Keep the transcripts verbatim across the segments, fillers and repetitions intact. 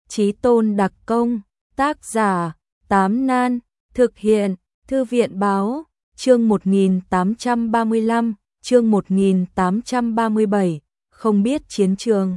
Chí tôn đặc công, tác giả, Tám Nan, thực hiện, Thư viện báo, chương một nghìn tám trăm ba mươi lăm, chương một nghìn tám trăm ba mươi bảy, không biết chiến trường.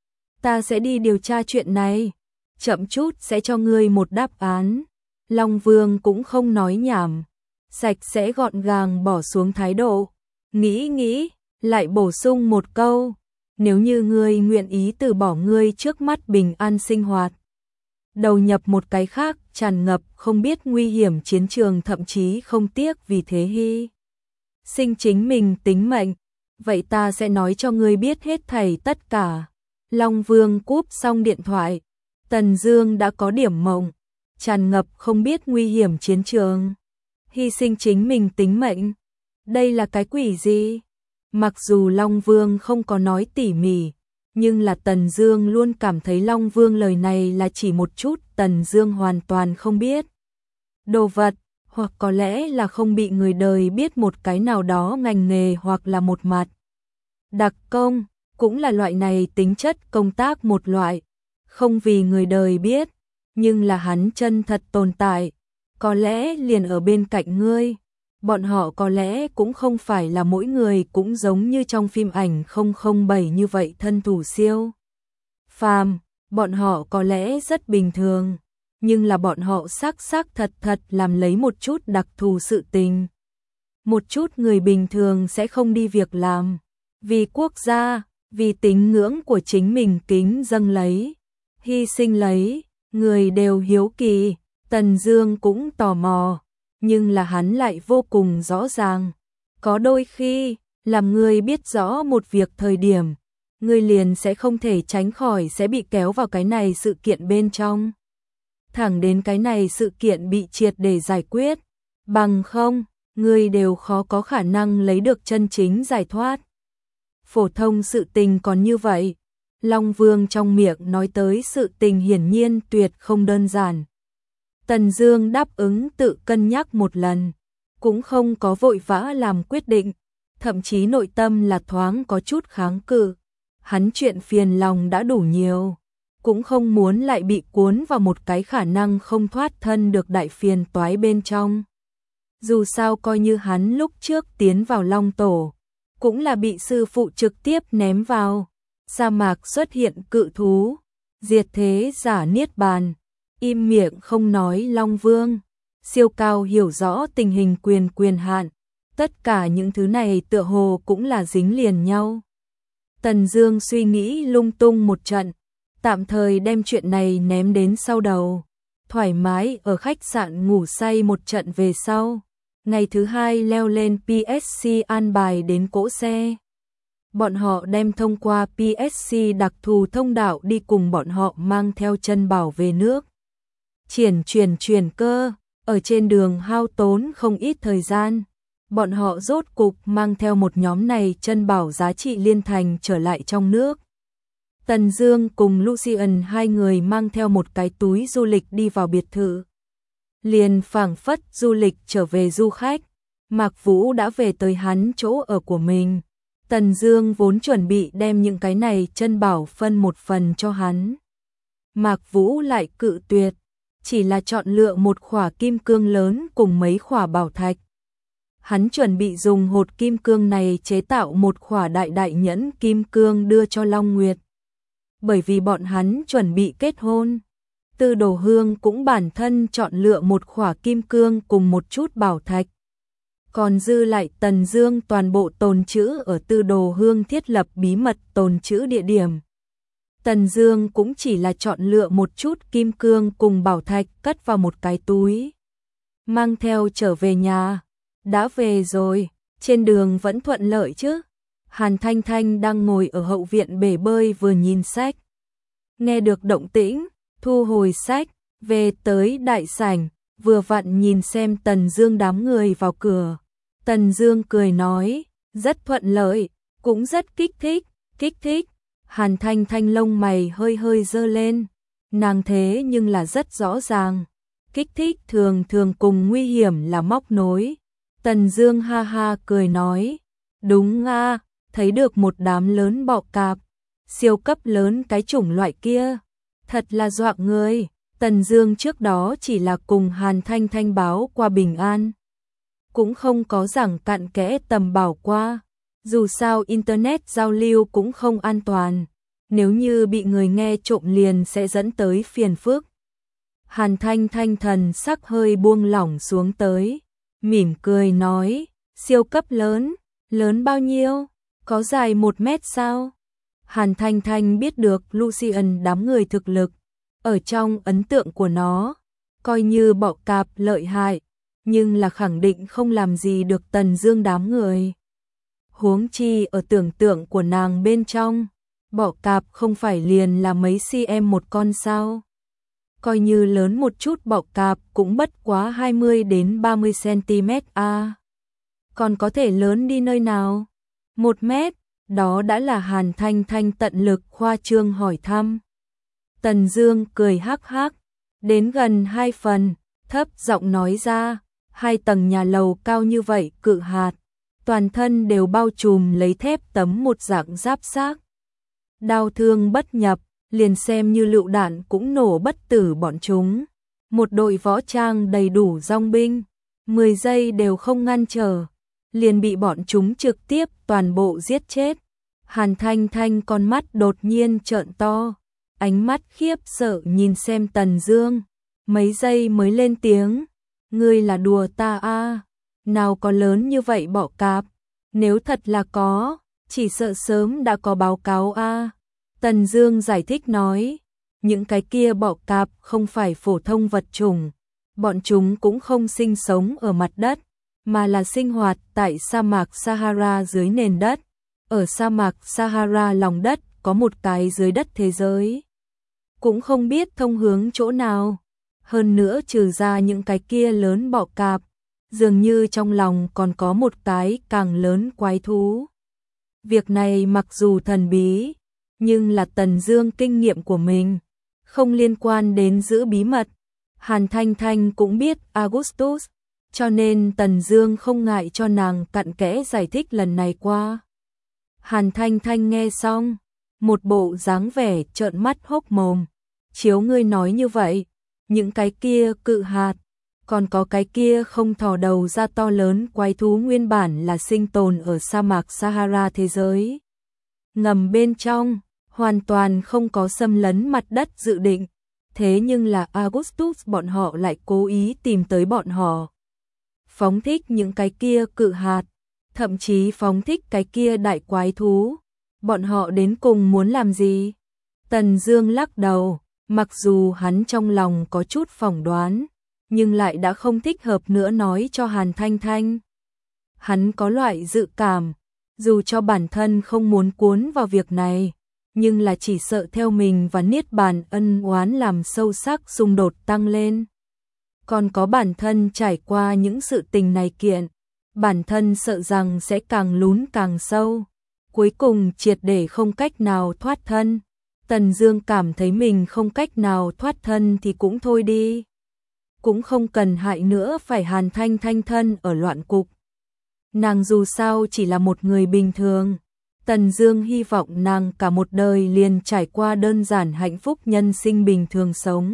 Ta sẽ đi điều tra chuyện này, chậm chút sẽ cho ngươi một đáp án. Long Vương cũng không nói nhảm, sạch sẽ gọn gàng bỏ xuống thái độ, nghĩ nghĩ, lại bổ sung một câu, nếu như ngươi nguyện ý từ bỏ ngươi trước mắt bình an sinh hoạt, đầu nhập một cái khác tràn ngập không biết nguy hiểm chiến trường, thậm chí không tiếc vì thế hy sinh chính mình tính mệnh, vậy ta sẽ nói cho ngươi biết hết thảy tất cả. Long Vương cúp xong điện thoại, Tần Dương đã có điểm mộng, tràn ngập không biết nguy hiểm chiến trường, hy sinh chính mình tính mệnh, đây là cái quỷ gì? Mặc dù Long Vương không có nói tỉ mỉ, nhưng là Tần Dương luôn cảm thấy Long Vương lời này là chỉ một chút Tần Dương hoàn toàn không biết đồ vật, hoặc có lẽ là không bị người đời biết một cái nào đó ngành nghề, hoặc là một mặt đặc công, cũng là loại này tính chất công tác một loại, không vì người đời biết, nhưng là hắn chân thật tồn tại, có lẽ liền ở bên cạnh ngươi. Bọn họ có lẽ cũng không phải là mỗi người cũng giống như trong phim ảnh không không bảy như vậy thân thủ siêu phàm, bọn họ có lẽ rất bình thường, nhưng là bọn họ xác xác thật thật làm lấy một chút đặc thù sự tình. Một chút người bình thường sẽ không đi việc làm, vì quốc gia, vì tín ngưỡng của chính mình kính dâng lấy, hy sinh lấy, người đều hiếu kỳ, Tần Dương cũng tò mò. Nhưng là hắn lại vô cùng rõ ràng, có đôi khi, làm người biết rõ một việc thời điểm, người liền sẽ không thể tránh khỏi sẽ bị kéo vào cái này sự kiện bên trong. Thẳng đến cái này sự kiện bị triệt để giải quyết, bằng không, người đều khó có khả năng lấy được chân chính giải thoát. Phổ thông sự tình còn như vậy, Long Vương trong miệng nói tới sự tình hiển nhiên tuyệt không đơn giản. Tần Dương đáp ứng tự cân nhắc một lần, cũng không có vội vã làm quyết định, thậm chí nội tâm là thoáng có chút kháng cự. Hắn chuyện phiền lòng đã đủ nhiều, cũng không muốn lại bị cuốn vào một cái khả năng không thoát thân được đại phiền toái bên trong. Dù sao coi như hắn lúc trước tiến vào Long Tổ, cũng là bị sư phụ trực tiếp ném vào sa mạc, xuất hiện cự thú, diệt thế giả niết bàn. Im miệng không nói Long Vương, siêu cao hiểu rõ tình hình quyền quyền hạn, tất cả những thứ này tựa hồ cũng là dính liền nhau. Tần Dương suy nghĩ lung tung một trận, tạm thời đem chuyện này ném đến sau đầu, thoải mái ở khách sạn ngủ say một trận về sau, ngày thứ hai leo lên pê ét xê an bài đến cỗ xe. Bọn họ đem thông qua pê ét xê đặc thù thông đạo đi cùng bọn họ mang theo chân bảo về nước. Triển chuyển chuyển cơ, ở trên đường hao tốn không ít thời gian, bọn họ rốt cục mang theo một nhóm này chân bảo giá trị liên thành trở lại trong nước. Tần Dương cùng Lucian hai người mang theo một cái túi du lịch đi vào biệt thự. Liền phảng phất du lịch trở về du khách, Mạc Vũ đã về tới hắn chỗ ở của mình. Tần Dương vốn chuẩn bị đem những cái này chân bảo phân một phần cho hắn. Mạc Vũ lại cự tuyệt, chỉ là chọn lựa một khỏa kim cương lớn cùng mấy khỏa bảo thạch. Hắn chuẩn bị dùng hột kim cương này chế tạo một khỏa đại đại nhẫn kim cương đưa cho Long Nguyệt. Bởi vì bọn hắn chuẩn bị kết hôn, Tư Đồ Hương cũng bản thân chọn lựa một khỏa kim cương cùng một chút bảo thạch. Còn dư lại Tần Dương toàn bộ tồn trữ ở Tư Đồ Hương thiết lập bí mật tồn trữ địa điểm. Tần Dương cũng chỉ là chọn lựa một chút kim cương cùng bảo thạch cất vào một cái túi, mang theo trở về nhà. Đã về rồi, trên đường vẫn thuận lợi chứ? Hàn Thanh Thanh đang ngồi ở hậu viện bể bơi vừa nhìn sách. Nghe được động tĩnh, thu hồi sách, về tới đại sảnh, vừa vặn nhìn xem Tần Dương đám người vào cửa. Tần Dương cười nói, rất thuận lợi, cũng rất kích thích, kích thích. Hàn Thanh Thanh lông mày hơi hơi giơ lên, nàng thế nhưng là rất rõ ràng, kích thích thường thường cùng nguy hiểm là móc nối. Tần Dương ha ha cười nói, đúng a, thấy được một đám lớn bọ cạp, siêu cấp lớn cái chủng loại kia, Thật là dọa người. Tần Dương trước đó chỉ là cùng Hàn Thanh Thanh báo qua bình an, cũng không có giảng cặn kẽ tầm bảo qua. Dù sao internet giao lưu cũng không an toàn, nếu như bị người nghe trộm liền sẽ dẫn tới phiền phức. Hàn Thanh Thanh thần sắc hơi buông lỏng xuống tới, mỉm cười nói, siêu cấp lớn, lớn bao nhiêu, có dài một mét sao? Hàn Thanh Thanh biết được Lucian đám người thực lực, ở trong ấn tượng của nó, coi như bọ cạp lợi hại, nhưng là khẳng định không làm gì được Tần Dương đám người. Huống chi ở tưởng tượng của nàng bên trong, bọ cạp không phải liền là mấy cm một con sao? Coi như lớn một chút bọ cạp cũng bất quá hai mươi đến ba mươi xăng-ti-mét a. À. Còn có thể lớn đi nơi nào? Một mét, đó đã là Hàn Thanh Thanh tận lực khoa trương hỏi thăm. Tần Dương cười hắc hắc, đến gần hai phần, thấp giọng nói ra, hai tầng nhà lầu cao như vậy cự hạt, toàn thân đều bao trùm lấy thép tấm một dạng giáp xác. Đao thương bất nhập, liền xem như lựu đạn cũng nổ bất tử bọn chúng. Một đội võ trang đầy đủ dòng binh, mười giây đều không ngăn trở, liền bị bọn chúng trực tiếp toàn bộ giết chết. Hàn Thanh Thanh con mắt đột nhiên trợn to, ánh mắt khiếp sợ nhìn xem Tần Dương, mấy giây mới lên tiếng, ngươi là đùa ta a? À? Nào có lớn như vậy bọ cạp, nếu thật là có, chỉ sợ sớm đã có báo cáo a. À? Tần Dương giải thích nói, những cái kia bọ cạp không phải phổ thông vật chủng, bọn chúng cũng không sinh sống ở mặt đất, mà là sinh hoạt tại sa mạc Sahara dưới nền đất. Ở sa mạc Sahara lòng đất có một cái dưới đất thế giới, cũng không biết thông hướng chỗ nào. Hơn nữa trừ ra những cái kia lớn bọ cạp, dường như trong lòng còn có một cái càng lớn quái thú. Việc này mặc dù thần bí, nhưng là Tần Dương kinh nghiệm của mình, không liên quan đến giữ bí mật. Hàn Thanh Thanh cũng biết Augustus, cho nên Tần Dương không ngại cho nàng cặn kẽ giải thích lần này qua. Hàn Thanh Thanh nghe xong, một bộ dáng vẻ trợn mắt hốc mồm, chiếu ngươi nói như vậy, những cái kia cự hạt, còn có cái kia không thò đầu ra to lớn quái thú nguyên bản là sinh tồn ở sa mạc Sahara thế giới ngầm bên trong, hoàn toàn không có xâm lấn mặt đất dự định, thế nhưng là Augustus bọn họ lại cố ý tìm tới bọn họ, phóng thích những cái kia cự hạt, thậm chí phóng thích cái kia đại quái thú, bọn họ đến cùng muốn làm gì? Tần Dương lắc đầu, mặc dù hắn trong lòng có chút phỏng đoán, nhưng lại đã không thích hợp nữa nói cho Hàn Thanh Thanh. Hắn có loại dự cảm, dù cho bản thân không muốn cuốn vào việc này, nhưng là chỉ sợ theo mình và Niết Bàn ân oán làm sâu sắc xung đột tăng lên. Còn có bản thân trải qua những sự tình này kiện, bản thân sợ rằng sẽ càng lún càng sâu, cuối cùng triệt để không cách nào thoát thân. Tần Dương cảm thấy mình không cách nào thoát thân thì cũng thôi đi, cũng không cần hại nữa phải Hàn Thanh Thanh thân ở loạn cục. Nàng dù sao chỉ là một người bình thường, Tần Dương hy vọng nàng cả một đời liền trải qua đơn giản hạnh phúc nhân sinh bình thường sống.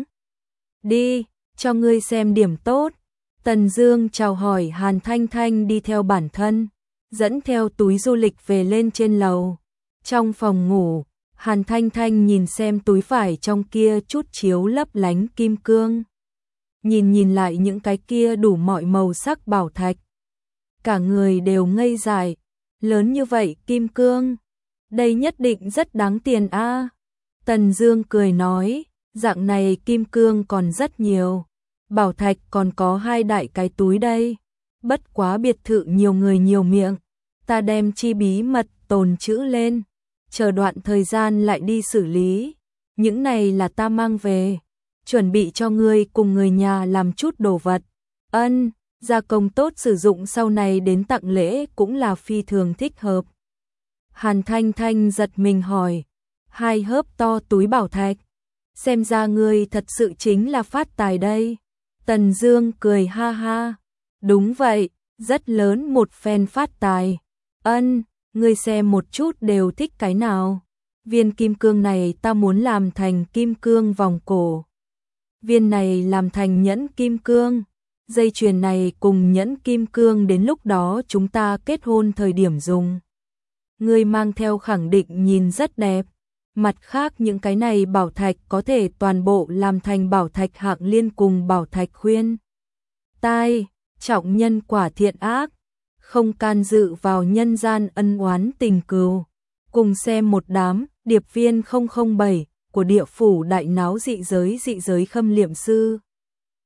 Đi, cho ngươi xem điểm tốt. Tần Dương chào hỏi Hàn Thanh Thanh đi theo bản thân, dẫn theo túi du lịch về lên trên lầu. Trong phòng ngủ, Hàn Thanh Thanh nhìn xem túi vải trong kia chút chiếu lấp lánh kim cương. Nhìn nhìn lại những cái kia đủ mọi màu sắc bảo thạch. Cả người đều ngây dại, lớn như vậy kim cương, đây nhất định rất đáng tiền a. À. Tần Dương cười nói, dạng này kim cương còn rất nhiều, bảo thạch còn có hai đại cái túi đây, bất quá biệt thự nhiều người nhiều miệng, ta đem chi bí mật tồn trữ lên, chờ đoạn thời gian lại đi xử lý, những này là ta mang về, chuẩn bị cho ngươi cùng người nhà làm chút đồ vật. Ân, gia công tốt sử dụng sau này đến tặng lễ cũng là phi thường thích hợp. Hàn Thanh Thanh giật mình hỏi, hai hớp to túi bảo thạch, xem ra ngươi thật sự chính là phát tài đây. Tần Dương cười ha ha, đúng vậy, rất lớn một phen phát tài. Ân, ngươi xem một chút đều thích cái nào. Viên kim cương này ta muốn làm thành kim cương vòng cổ. Viên này làm thành nhẫn kim cương. Dây chuyền này cùng nhẫn kim cương đến lúc đó chúng ta kết hôn thời điểm dùng. Ngươi mang theo khẳng định nhìn rất đẹp. Mặt khác những cái này bảo thạch có thể toàn bộ làm thành bảo thạch hạng liên cùng bảo thạch khuyên tai, trọng nhân quả thiện ác, không can dự vào nhân gian ân oán tình cừu. Cùng xem một đám điệp viên không không bảy của địa phủ đại náo dị giới dị giới khâm liệm sư.